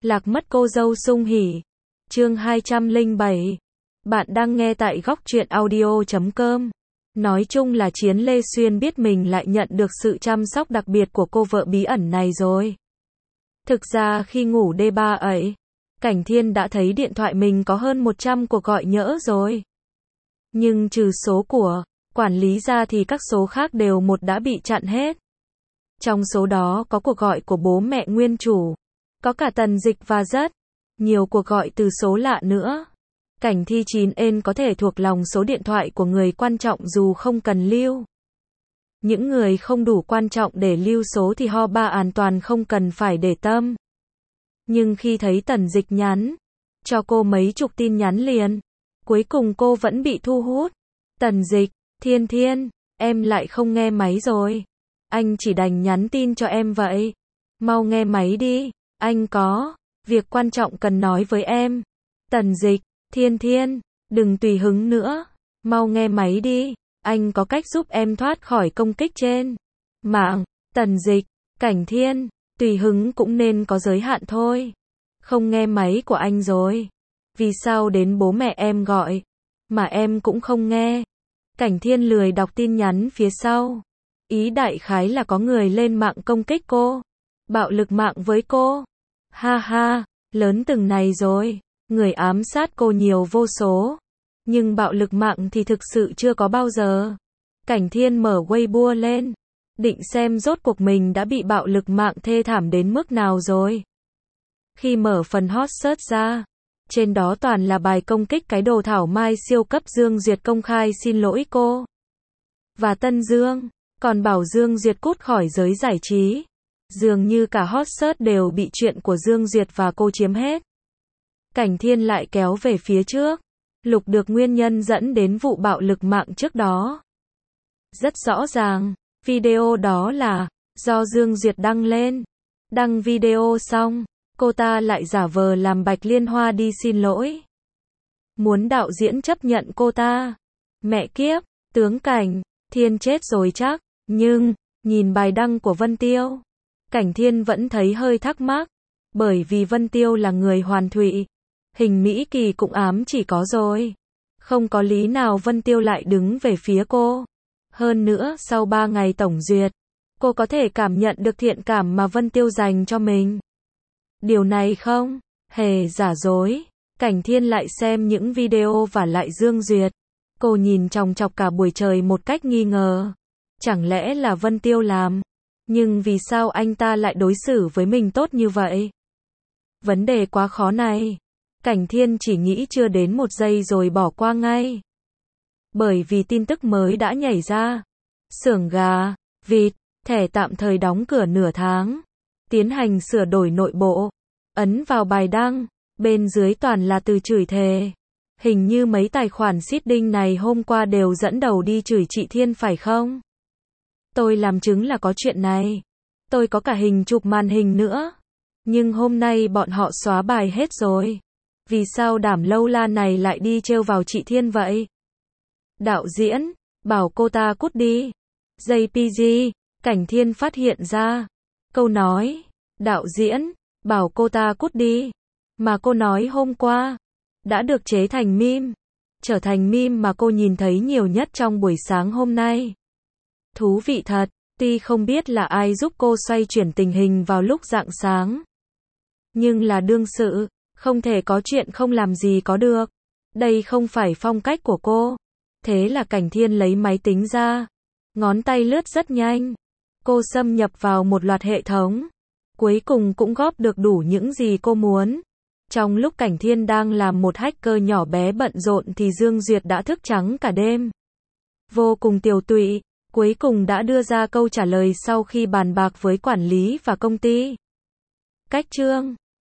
Lạc mất cô dâu sung hỉ. Chương 207. Bạn đang nghe tại góc truyện audio.com. Nói chung là Chiến Lê Xuyên biết mình lại nhận được sự chăm sóc đặc biệt của cô vợ bí ẩn này rồi. Thực ra khi ngủ D3 ấy, Cảnh Thiên đã thấy điện thoại mình có hơn 100 cuộc gọi nhỡ rồi. Nhưng trừ số của quản lý ra thì các số khác đều đã bị chặn hết. Trong số đó có cuộc gọi của bố mẹ nguyên chủ, có cả Tần Dịch và rất nhiều cuộc gọi từ số lạ nữa. Cảnh Thi 9N có thể thuộc lòng số điện thoại của người quan trọng dù không cần lưu. Những người không đủ quan trọng để lưu số thì ba an toàn không cần phải để tâm. Nhưng khi thấy Tần Dịch nhắn cho cô mấy chục tin nhắn liền, cuối cùng cô vẫn bị thu hút. Tần Dịch, Thiên Thiên, em lại không nghe máy rồi. Anh chỉ đành nhắn tin cho em vậy. Mau nghe máy đi, anh có việc quan trọng cần nói với em. Tần Dịch, Thiên Thiên, đừng tùy hứng nữa. Mau nghe máy đi, anh có cách giúp em thoát khỏi công kích trên mạng. Tần Dịch, Cảnh Thiên, tùy hứng cũng nên có giới hạn thôi. Không nghe máy của anh rồi. Vì sao đến bố mẹ em gọi mà em cũng không nghe? Cảnh Thiên lười đọc tin nhắn phía sau. Ý đại khái là có người lên mạng công kích cô, bạo lực mạng với cô. Ha ha, lớn từng này rồi, người ám sát cô nhiều vô số, nhưng bạo lực mạng thì thực sự chưa có bao giờ. Cảnh Thiên mở Weibo lên, định xem rốt cuộc mình đã bị bạo lực mạng thê thảm đến mức nào rồi. Khi mở phần hot search ra, trên đó toàn là bài công kích cái đồ thảo mai siêu cấp Dương Duyệt công khai xin lỗi cô và Tân Dương, còn bảo Dương Duyệt cút khỏi giới giải trí. Dường như cả hot search đều bị chuyện của Dương Duyệt và cô chiếm hết. Cảnh Thiên lại kéo về phía trước, lục được nguyên nhân dẫn đến vụ bạo lực mạng trước đó. Rất rõ ràng, video đó là do Dương Duyệt đăng lên. Đăng video xong, cô ta lại giả vờ làm Bạch Liên Hoa đi xin lỗi, muốn đạo diễn chấp nhận cô ta. Mẹ kiếp, tướng Cảnh Thiên chết rồi chắc. Nhưng, nhìn bài đăng của Vân Tiêu, Cảnh Thiên vẫn thấy hơi thắc mắc, bởi vì Vân Tiêu là người hoàn thụy, hình Mỹ Kỳ cũng ám chỉ có rồi. Không có lý nào Vân Tiêu lại đứng về phía cô. Hơn nữa, sau 3 ngày tổng duyệt, cô có thể cảm nhận được thiện cảm mà Vân Tiêu dành cho mình. Điều này không hề giả dối. Cảnh Thiên lại xem những video và lại Dương Duyệt. Cô nhìn chòng chọc cả buổi trời một cách nghi ngờ. Chẳng lẽ là Vân Tiêu làm? Nhưng vì sao anh ta lại đối xử với mình tốt như vậy? Vấn đề quá khó này. Cảnh Thiên chỉ nghĩ chưa đến 1 giây rồi bỏ qua ngay. Bởi vì tin tức mới đã nhảy ra. Xưởng gà, vịt, thẻ tạm thời đóng cửa nửa tháng. Tiến hành sửa đổi nội bộ. Ấn vào bài đăng, bên dưới toàn là từ chửi thề. Hình như mấy tài khoản seeding này hôm qua đều dẫn đầu đi chửi chị Thiên phải không? Tôi làm chứng là có chuyện này. Tôi có cả hình chụp màn hình nữa. Nhưng hôm nay bọn họ xóa bài hết rồi. Vì sao đảm lâu la này lại đi trêu vào chị Thiên vậy? Đạo diễn, bảo cô ta cút đi. JPG, Cảnh Thiên phát hiện ra. Câu nói, đạo diễn, bảo cô ta cút đi. Mà cô nói hôm qua, đã được chế thành meme. Trở thành meme mà cô nhìn thấy nhiều nhất trong buổi sáng hôm nay. Thú vị thật, tuy không biết là ai giúp cô xoay chuyển tình hình vào lúc rạng sáng. Nhưng là đương sự, không thể có chuyện không làm gì có được. Đây không phải phong cách của cô. Thế là Cảnh Thiên lấy máy tính ra. Ngón tay lướt rất nhanh. Cô xâm nhập vào một loạt hệ thống. Cuối cùng cũng góp được đủ những gì cô muốn. Trong lúc Cảnh Thiên đang làm một hacker nhỏ bé bận rộn thì Dương Duyệt đã thức trắng cả đêm. Vô cùng tiều tụy. Cuối cùng đã đưa ra câu trả lời sau khi bàn bạc với quản lý và công ty. Cách chương